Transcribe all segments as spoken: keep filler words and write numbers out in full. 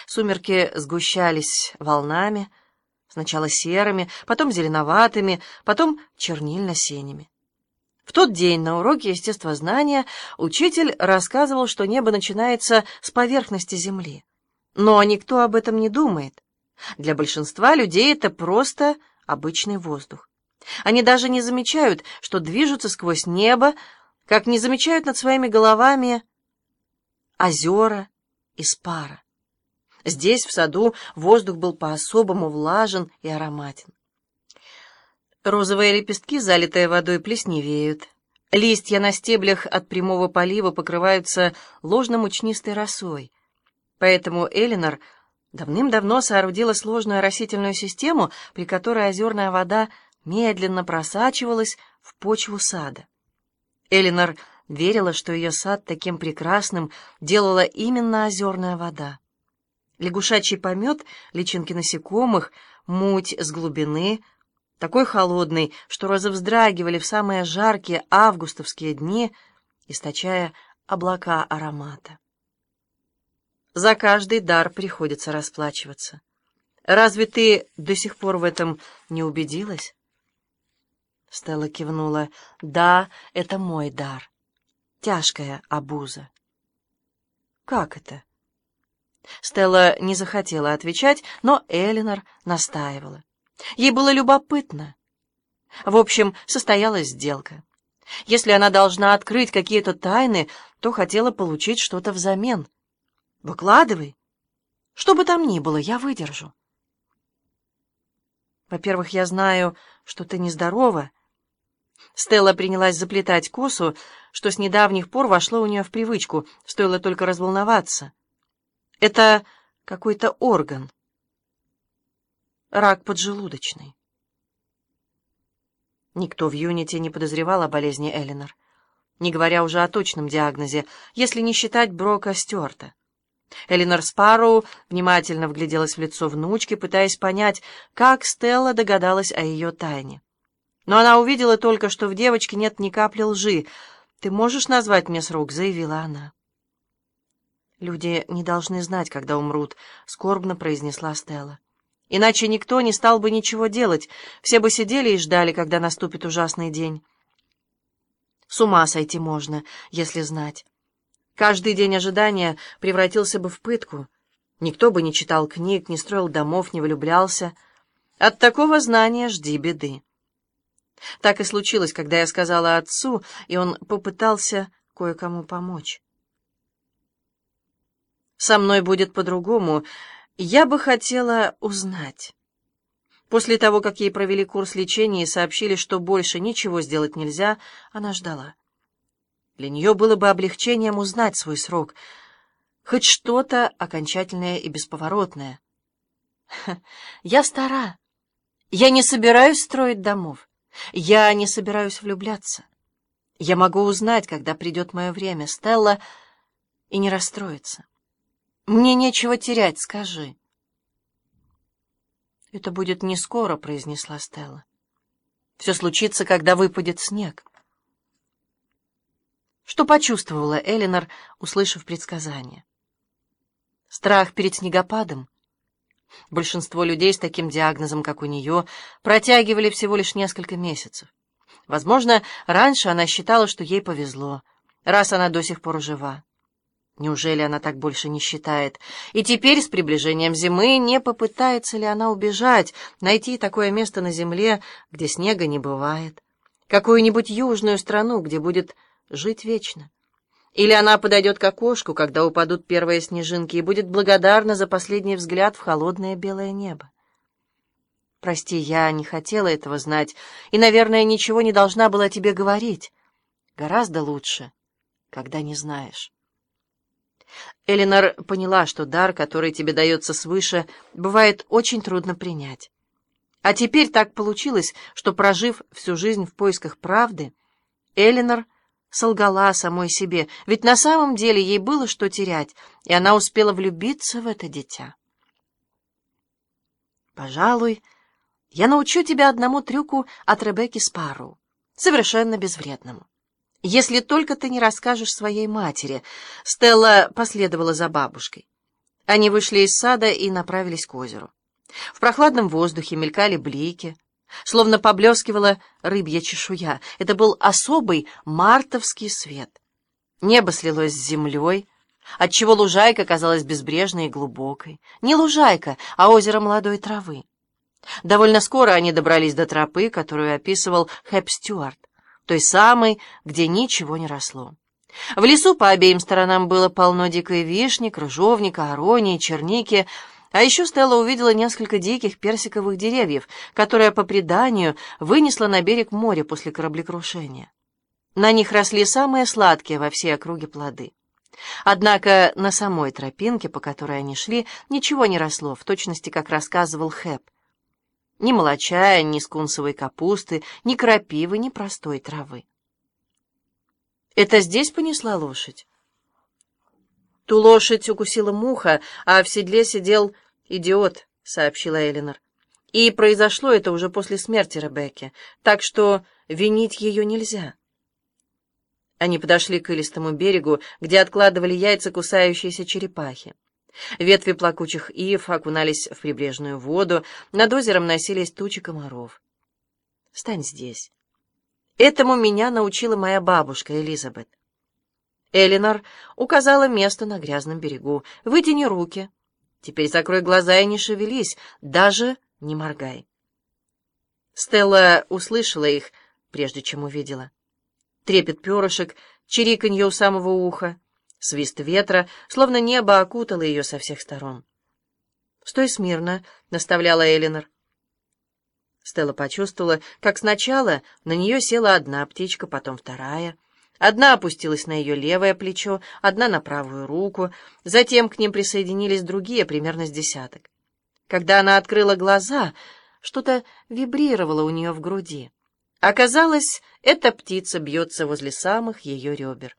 Сумерки сгущались волнами, сначала серыми, потом зеленоватыми, потом чернильно-синими. В тот день на уроке естествознания учитель рассказывал, что небо начинается с поверхности Земли. Но никто об этом не думает. Для большинства людей это просто обычный воздух. Они даже не замечают, что движутся сквозь небо, как не замечают над своими головами озера из пара. Здесь, в саду, воздух был по-особому влажен и ароматен. Розовые лепестки, залитые водой, плесневеют. Листья на стеблях от прямого полива покрываются ложно-мучнистой росой. Поэтому Элинор давным-давно соорудила сложную растительную систему, при которой озерная вода медленно просачивалась в почву сада. Элинор верила, что ее сад таким прекрасным делала именно озерная вода. Лягушачий помет, личинки насекомых, муть с глубины, такой холодный, что розы вздрагивали в самые жаркие августовские дни, источая облака аромата. За каждый дар приходится расплачиваться. Разве ты до сих пор в этом не убедилась? Стелла кивнула. Да, это мой дар. Тяжкая обуза. Как это? Стелла не захотела отвечать, но Элинор настаивала. Ей было любопытно. В общем, состоялась сделка. Если она должна открыть какие-то тайны, то хотела получить что-то взамен. Выкладывай. Что бы там ни было, я выдержу. Во-первых, я знаю, что ты нездорова. Стелла принялась заплетать косу, что с недавних пор вошло у нее в привычку, стоило только разволноваться. Это какой-то орган. Рак поджелудочный. Никто в Юнити не подозревал о болезни Элинор, не говоря уже о точном диагнозе, если не считать Брока Стюарта. Элинор Спарроу внимательно вгляделась в лицо внучки, пытаясь понять, как Стелла догадалась о ее тайне. Но она увидела только, что в девочке нет ни капли лжи. «Ты можешь назвать мне срок?» — заявила она. «Люди не должны знать, когда умрут», — скорбно произнесла Стелла. «Иначе никто не стал бы ничего делать, все бы сидели и ждали, когда наступит ужасный день. С ума сойти можно, если знать. Каждый день ожидания превратился бы в пытку. Никто бы не читал книг, не строил домов, не влюблялся. От такого знания жди беды». Так и случилось, когда я сказала отцу, и он попытался кое-кому помочь. «Со мной будет по-другому. Я бы хотела узнать». После того, как ей провели курс лечения и сообщили, что больше ничего сделать нельзя, она ждала. Для нее было бы облегчением узнать свой срок. Хоть что-то окончательное и бесповоротное. «Я стара. Я не собираюсь строить домов. Я не собираюсь влюбляться. Я могу узнать, когда придет мое время, Стелла, и не расстроиться. Мне нечего терять, скажи». «Это будет не скоро», — произнесла Стелла. «Все случится, когда выпадет снег». Что почувствовала Элинор, услышав предсказание? Страх перед снегопадом? Большинство людей с таким диагнозом, как у нее, протягивали всего лишь несколько месяцев. Возможно, раньше она считала, что ей повезло, раз она до сих пор жива. Неужели она так больше не считает? И теперь, с приближением зимы, не попытается ли она убежать, найти такое место на земле, где снега не бывает? Какую-нибудь южную страну, где будет жить вечно? Или она подойдет к окошку, когда упадут первые снежинки, и будет благодарна за последний взгляд в холодное белое небо? «Прости, я не хотела этого знать, и, наверное, ничего не должна была тебе говорить. Гораздо лучше, когда не знаешь». Элинор поняла, что дар, который тебе дается свыше, бывает очень трудно принять. А теперь так получилось, что, прожив всю жизнь в поисках правды, Элинор солгала самой себе, ведь на самом деле ей было что терять, и она успела влюбиться в это дитя. «Пожалуй, я научу тебя одному трюку от Ребекки Спарроу, совершенно безвредному. Если только ты не расскажешь своей матери». Стелла последовала за бабушкой. Они вышли из сада и направились к озеру. В прохладном воздухе мелькали блики, словно поблескивала рыбья чешуя. Это был особый мартовский свет. Небо слилось с землей, отчего лужайка казалась безбрежной и глубокой. Не лужайка, а озеро молодой травы. Довольно скоро они добрались до тропы, которую описывал Хэп Стюарт, той самой, где ничего не росло. В лесу по обеим сторонам было полно дикой вишни, крыжовника, аронии, черники, а еще Стелла увидела несколько диких персиковых деревьев, которые, по преданию, вынесло на берег моря после кораблекрушения. На них росли самые сладкие во всей округе плоды. Однако на самой тропинке, по которой они шли, ничего не росло, в точности, как рассказывал Хэп. Ни молочая, ни скунсовой капусты, ни крапивы, ни простой травы. «Это здесь понесла лошадь?» «Ту лошадь укусила муха, а в седле сидел идиот», — сообщила Элинор. «И произошло это уже после смерти Ребекки, так что винить ее нельзя». Они подошли к илистому берегу, где откладывали яйца кусающиеся черепахи. Ветви плакучих ив окунались в прибрежную воду, над озером носились тучи комаров. «Стань здесь. Этому меня научила моя бабушка Элизабет». Элинор указала место на грязном берегу. «Вытяни руки. Теперь закрой глаза и не шевелись, даже не моргай». Стелла услышала их, прежде чем увидела. Трепет перышек, чириканье у самого уха, свист ветра, словно небо окутало ее со всех сторон. «Стой смирно», — наставляла Элинор. Стелла почувствовала, как сначала на нее села одна птичка, потом вторая. Одна опустилась на ее левое плечо, одна на правую руку, затем к ним присоединились другие, примерно с десяток. Когда она открыла глаза, что-то вибрировало у нее в груди. Оказалось, эта птица бьется возле самых ее ребер.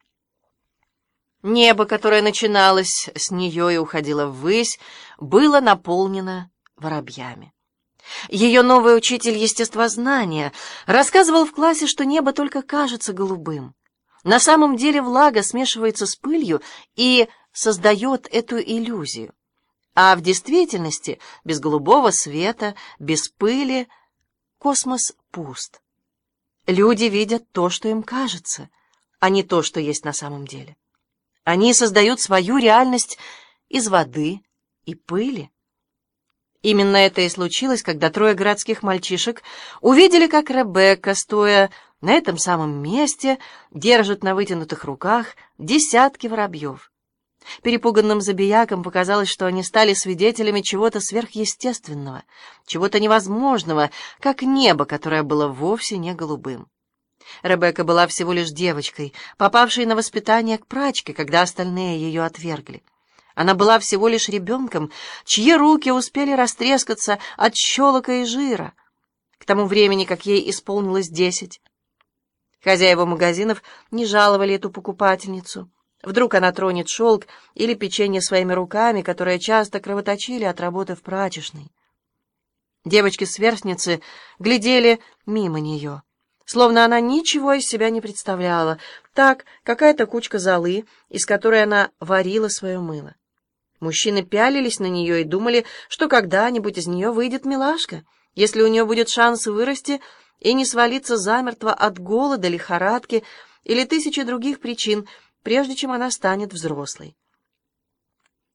Небо, которое начиналось с нее и уходило ввысь, было наполнено воробьями. Ее новый учитель естествознания рассказывал в классе, что небо только кажется голубым. На самом деле влага смешивается с пылью и создает эту иллюзию. А в действительности, без голубого света, без пыли, космос пуст. Люди видят то, что им кажется, а не то, что есть на самом деле. Они создают свою реальность из воды и пыли. Именно это и случилось, когда трое городских мальчишек увидели, как Ребекка, стоя на этом самом месте, держит на вытянутых руках десятки воробьев. Перепуганным забиякам показалось, что они стали свидетелями чего-то сверхъестественного, чего-то невозможного, как небо, которое было вовсе не голубым. Ребекка была всего лишь девочкой, попавшей на воспитание к прачке, когда остальные ее отвергли. Она была всего лишь ребенком, чьи руки успели растрескаться от щелока и жира, к тому времени, как ей исполнилось десять. Хозяева магазинов не жаловали эту покупательницу. Вдруг она тронет шелк или печенье своими руками, которые часто кровоточили от работы в прачечной. Девочки-сверстницы глядели мимо нее, словно она ничего из себя не представляла. Так, какая-то кучка золы, из которой она варила свое мыло. Мужчины пялились на нее и думали, что когда-нибудь из нее выйдет милашка, если у нее будет шанс вырасти и не свалиться замертво от голода, лихорадки или тысячи других причин, прежде чем она станет взрослой.